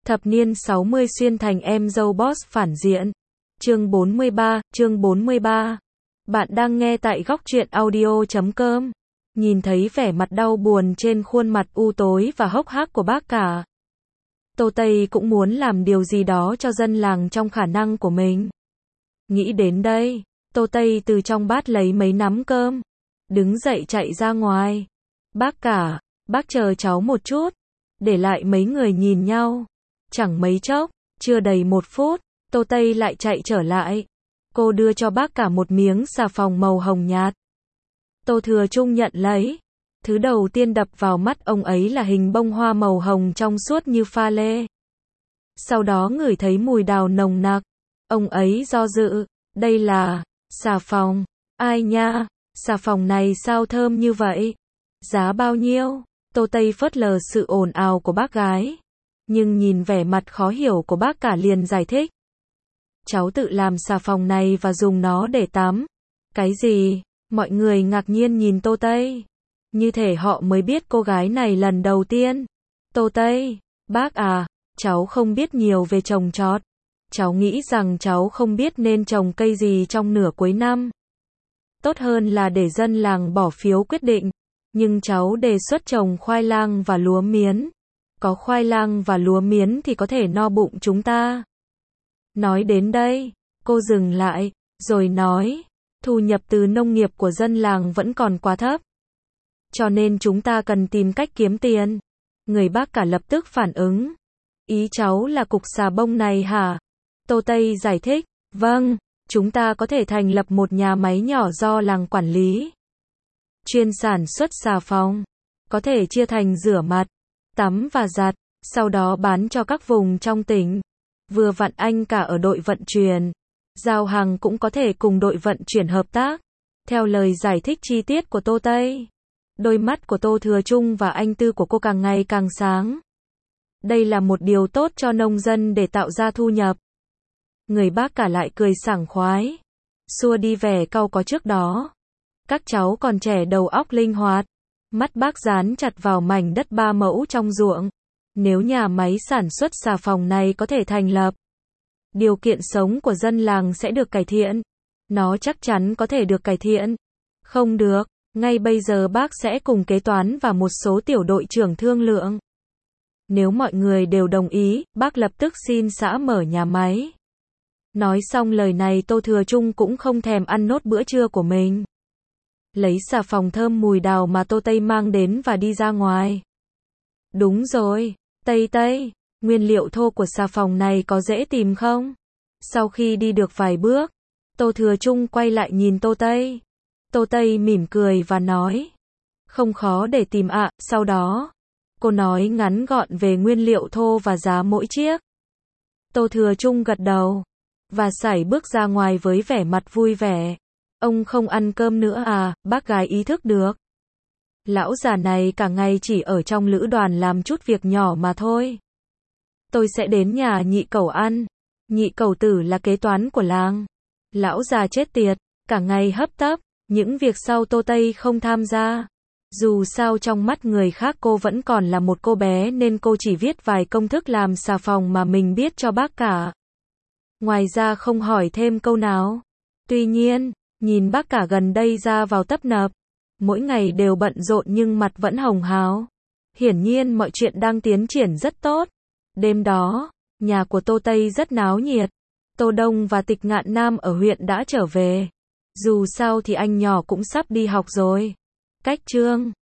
Thập niên 60 xuyên thành em dâu boss phản diện. Chương 43. Bạn đang nghe tại góc truyện audio.com. Nhìn thấy vẻ mặt đau buồn trên khuôn mặt u tối và hốc hác của bác cả, Tô Tây cũng muốn làm điều gì đó cho dân làng trong khả năng của mình. Nghĩ đến đây, Tô Tây từ trong bát lấy mấy nắm cơm, đứng dậy chạy ra ngoài. Bác cả, bác chờ cháu một chút. Để lại mấy người nhìn nhau. Chẳng mấy chốc, chưa đầy 1 phút, Tô Tây lại chạy trở lại. Cô đưa cho bác cả một miếng xà phòng màu hồng nhạt. Tô Thừa Trung nhận lấy. Thứ đầu tiên đập vào mắt ông ấy là hình bông hoa màu hồng trong suốt như pha lê. Sau đó ngửi thấy mùi đào nồng nặc. Ông ấy do dự, đây là xà phòng. Ai nha, xà phòng này sao thơm như vậy? Giá bao nhiêu? Tô Tây phớt lờ sự ồn ào của bác gái, nhưng nhìn vẻ mặt khó hiểu của bác cả liền giải thích. Cháu tự làm xà phòng này và dùng nó để tắm. Cái gì? Mọi người ngạc nhiên nhìn Tô Tây, như thể họ mới biết cô gái này lần đầu tiên. Tô Tây, bác à, cháu không biết nhiều về trồng trọt. Cháu nghĩ rằng cháu không biết nên trồng cây gì trong nửa cuối năm. Tốt hơn là để dân làng bỏ phiếu quyết định. Nhưng cháu đề xuất trồng khoai lang và lúa miến. Có khoai lang và lúa miến thì có thể no bụng chúng ta. Nói đến đây, cô dừng lại, rồi nói, thu nhập từ nông nghiệp của dân làng vẫn còn quá thấp. Cho nên chúng ta cần tìm cách kiếm tiền. Người bác cả lập tức phản ứng. Ý cháu là cục xà bông này hả? Tô Tây giải thích, vâng, chúng ta có thể thành lập một nhà máy nhỏ do làng quản lý, chuyên sản xuất xà phòng, có thể chia thành rửa mặt, tắm và giặt, sau đó bán cho các vùng trong tỉnh. Vừa vặn anh cả ở đội vận chuyển, giao hàng cũng có thể cùng đội vận chuyển hợp tác. Theo lời giải thích chi tiết của Tô Tây, đôi mắt của Tô Thừa Trung và anh Tư của cô càng ngày càng sáng. Đây là một điều tốt cho nông dân để tạo ra thu nhập. Người bác cả lại cười sảng khoái, xua đi vẻ cau có trước đó. Các cháu còn trẻ đầu óc linh hoạt. Mắt bác dán chặt vào mảnh đất 3 mẫu trong ruộng. Nếu nhà máy sản xuất xà phòng này có thể thành lập, điều kiện sống của dân làng sẽ được cải thiện. Nó chắc chắn có thể được cải thiện. Không được, ngay bây giờ bác sẽ cùng kế toán và một số tiểu đội trưởng thương lượng. Nếu mọi người đều đồng ý, bác lập tức xin xã mở nhà máy. Nói xong lời này Tô Thừa Trung cũng không thèm ăn nốt bữa trưa của mình. Lấy xà phòng thơm mùi đào mà Tô Tây mang đến và đi ra ngoài. Đúng rồi, Tây, nguyên liệu thô của xà phòng này có dễ tìm không? Sau khi đi được vài bước, Tô Thừa Trung quay lại nhìn Tô Tây. Tô Tây mỉm cười và nói, không khó để tìm ạ. Sau đó, cô nói ngắn gọn về nguyên liệu thô và giá mỗi chiếc. Tô Thừa Trung gật đầu và sải bước ra ngoài với vẻ mặt vui vẻ. Ông không ăn cơm nữa à? Bác gái ý thức được. Lão già này cả ngày chỉ ở trong lữ đoàn làm chút việc nhỏ mà thôi. Tôi sẽ đến nhà nhị cẩu ăn. Nhị cẩu tử là kế toán của làng. Lão già chết tiệt, cả ngày hấp tấp, những việc sau Tô Tây không tham gia. Dù sao trong mắt người khác cô vẫn còn là một cô bé nên cô chỉ viết vài công thức làm xà phòng mà mình biết cho bác cả. Ngoài ra không hỏi thêm câu nào. Tuy nhiên, nhìn bác cả gần đây ra vào tấp nập, mỗi ngày đều bận rộn nhưng mặt vẫn hồng hào. Hiển nhiên mọi chuyện đang tiến triển rất tốt. Đêm đó, nhà của Tô Tây rất náo nhiệt. Tô Đông và Tịch Ngạn Nam ở huyện đã trở về. Dù sao thì anh nhỏ cũng sắp đi học rồi. Cách chương